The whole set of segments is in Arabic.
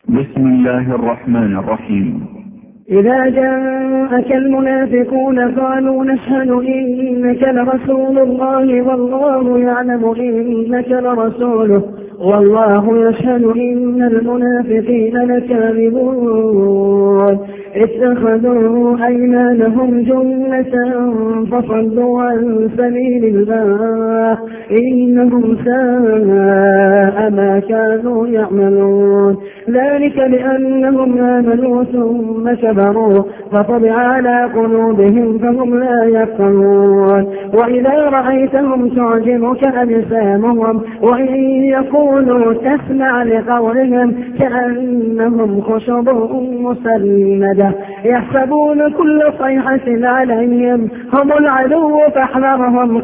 بسم الله الرحمن الرحيم. إذا جاءك المنافقون قالوا نشهد إنك لرسول الله والله يعلم إنك لرسوله والله يشهد إن المنافقين لكاذبون اتخذوا أيمانهم جنة فصدوا عن سبيل الله إنهم ساء ما كانوا يعملون ذلك بأنهم آمنوا ثم كفروا فطبع على قلوبهم فهم لا يفقهون وإذا رأيتهم تعجبك أجسامهم وإن يقولوا تسمع لقولهم كأنهم خشب مسندة يحسبون كل صيحة عليهم هم العدو فاحذرهم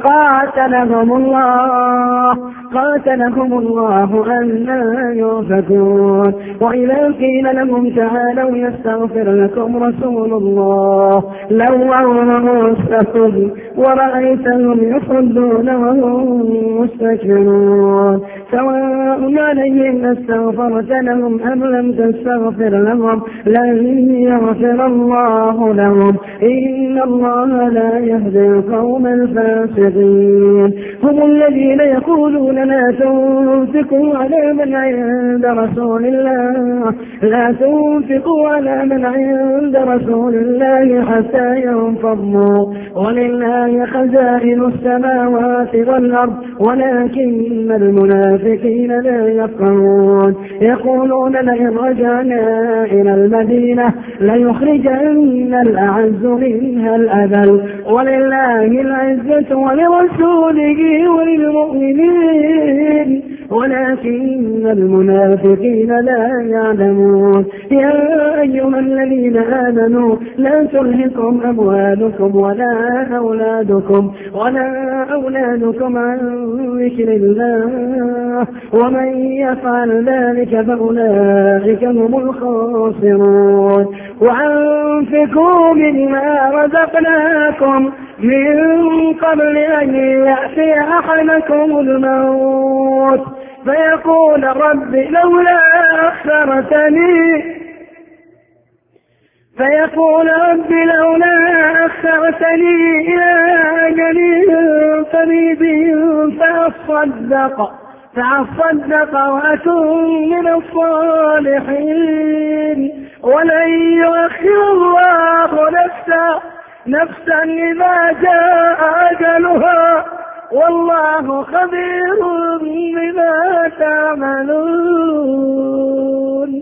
قاتلهم الله أنى يؤفكون وإذا قيل لهم تعالوا يستغفر لكم رسول الله لووا رؤوسهم ورأيتهم يصدون وهم مستكبرون سواء عليهم استغفرت لهم أم لم تستغفر لهم لن يغفر الله لهم إن الله لا يهدي القوم الفاسقين هم الذين يقولون لا تنفقوا على من عند رسول الله حتى ينفضوا ولله خزائن السماوات والأرض ولكن المنافقين لا يفقهون يقولون لئن رجعنا إلى المدينة ليخرجن الأعز منها الأذل ولله العزة ولرسوله وللمؤمنين ولكن المنافقين لا يعلمون يا أيها الذين آمنوا لا تلهكم أموالكم ولا أولادكم عن ذكر الله ومن يفعل ذلك فأولئك هم الخاسرون وأنفقوا مما رزقناكم من قبل أن يأتي أحدكم الموت فيقول رب لولا أخرتني إلى أجل قريب فأصدق وأكن من الصالحين ولن يؤخر الله نفسا إذا جاء أجلها والله خبير بما تعملون.